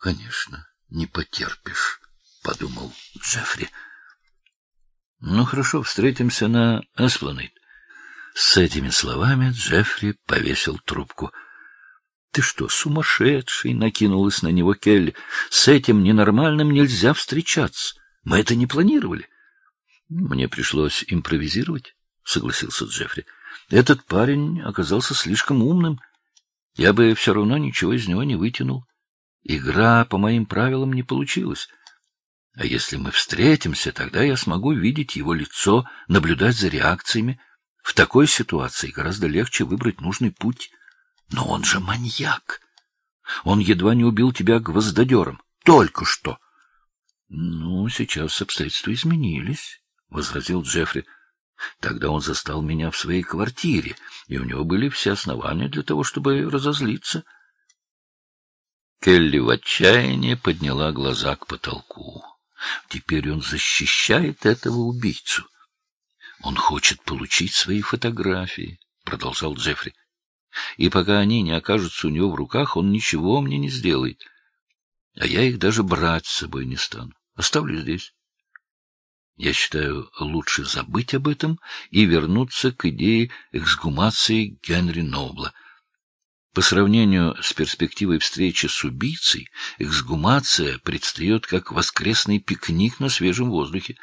Конечно, не потерпишь, — подумал Джеффри. — Ну, хорошо, встретимся на Эспланейд. С этими словами Джеффри повесил трубку. — Ты что, сумасшедший? — накинулась на него Келли. — С этим ненормальным нельзя встречаться. Мы это не планировали. — Мне пришлось импровизировать, — согласился Джеффри. — Этот парень оказался слишком умным. Я бы все равно ничего из него не вытянул. Игра по моим правилам не получилась. А если мы встретимся, тогда я смогу видеть его лицо, наблюдать за реакциями. В такой ситуации гораздо легче выбрать нужный путь. Но он же маньяк. Он едва не убил тебя гвоздодером. Только что. — Ну, сейчас обстоятельства изменились, — возразил Джеффри. Тогда он застал меня в своей квартире, и у него были все основания для того, чтобы разозлиться. Келли в отчаянии подняла глаза к потолку. Теперь он защищает этого убийцу. Он хочет получить свои фотографии, — продолжал Джеффри. И пока они не окажутся у него в руках, он ничего мне не сделает. А я их даже брать с собой не стану. Оставлю здесь. Я считаю, лучше забыть об этом и вернуться к идее эксгумации Генри Нобла. По сравнению с перспективой встречи с убийцей, эксгумация предстает как воскресный пикник на свежем воздухе.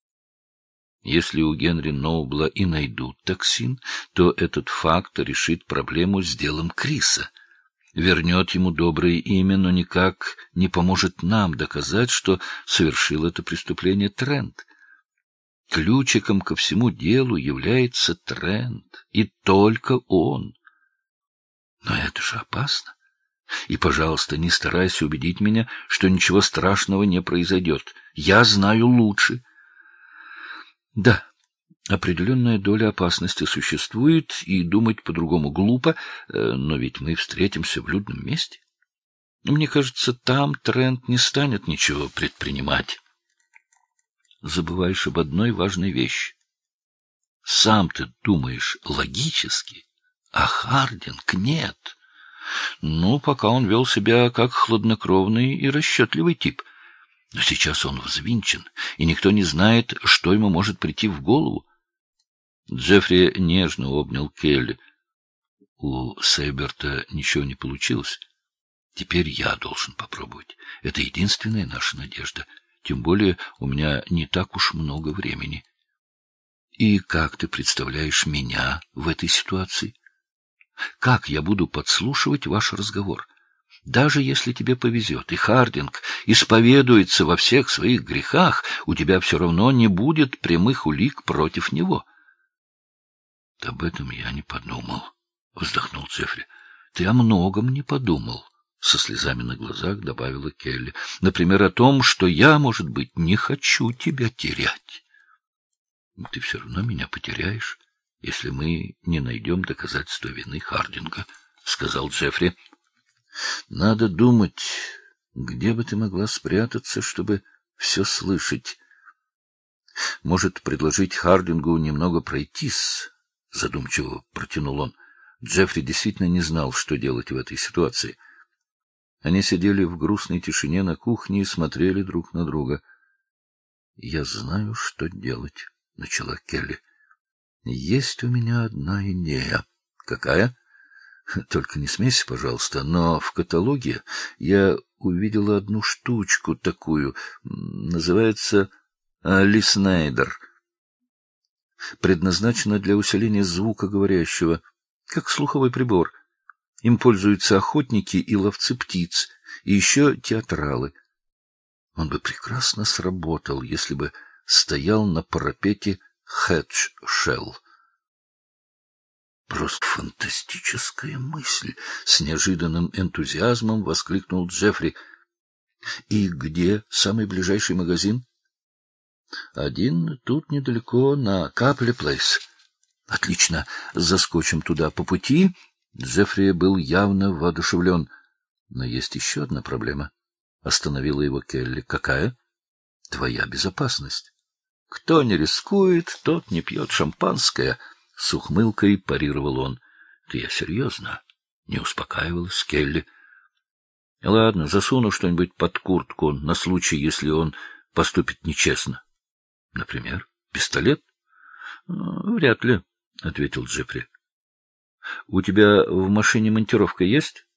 Если у Генри Нобла и найдут токсин, то этот факт решит проблему с делом Криса. Вернет ему доброе имя, но никак не поможет нам доказать, что совершил это преступление Трент. Ключиком ко всему делу является Трент, и только он. Но это же опасно. И, пожалуйста, не старайся убедить меня, что ничего страшного не произойдет. Я знаю лучше. Да, определенная доля опасности существует, и думать по-другому глупо, но ведь мы встретимся в людном месте. Мне кажется, там Трент не станет ничего предпринимать. Забываешь об одной важной вещи. Сам ты думаешь логически, а Хардинг нет. Ну, пока он вел себя как хладнокровный и расчетливый тип. Но сейчас он взвинчен, и никто не знает, что ему может прийти в голову. Джеффри нежно обнял Келли. У Сейберта ничего не получилось. Теперь я должен попробовать. Это единственная наша надежда. Тем более у меня не так уж много времени. И как ты представляешь меня в этой ситуации? Как я буду подслушивать ваш разговор? Даже если тебе повезет, и Хардинг исповедуется во всех своих грехах, у тебя все равно не будет прямых улик против него. — Об этом я не подумал, — вздохнул Джеффри. — Ты о многом не подумал, — со слезами на глазах добавила Келли. — Например, о том, что я, может быть, не хочу тебя терять. — Ты все равно меня потеряешь, если мы не найдем доказательства вины Хардинга, — сказал Джеффри. — Надо думать, где бы ты могла спрятаться, чтобы все слышать. Может, предложить Хардингу немного пройтись, — задумчиво протянул он. Джеффри действительно не знал, что делать в этой ситуации. Они сидели в грустной тишине на кухне и смотрели друг на друга. — Я знаю, что делать, — начала Келли. — Есть у меня одна идея. — Какая? — Только не смейся, пожалуйста, но в каталоге я увидела одну штучку такую. Называется «Лиснейдер». Предназначена для усиления звука говорящего, как слуховой прибор. Им пользуются охотники и ловцы птиц, и еще театралы. Он бы прекрасно сработал, если бы стоял на парапете Хедж-Шелл. Просто фантастическая мысль! — с неожиданным энтузиазмом воскликнул Джеффри. — И где самый ближайший магазин? — Один тут недалеко, на Капле-Плейс. — Отлично, заскочим туда по пути. Джеффри был явно воодушевлен. Но есть еще одна проблема. Остановила его Келли. — Какая? — Твоя безопасность. — Кто не рискует, тот не пьет шампанское. С ухмылкой парировал он. — Да я серьезно. Не успокаивалась Келли. Ладно, засуну что-нибудь под куртку на случай, если он поступит нечестно. Например, пистолет? Вряд ли, — ответил Джеффри. У тебя в машине монтировка есть?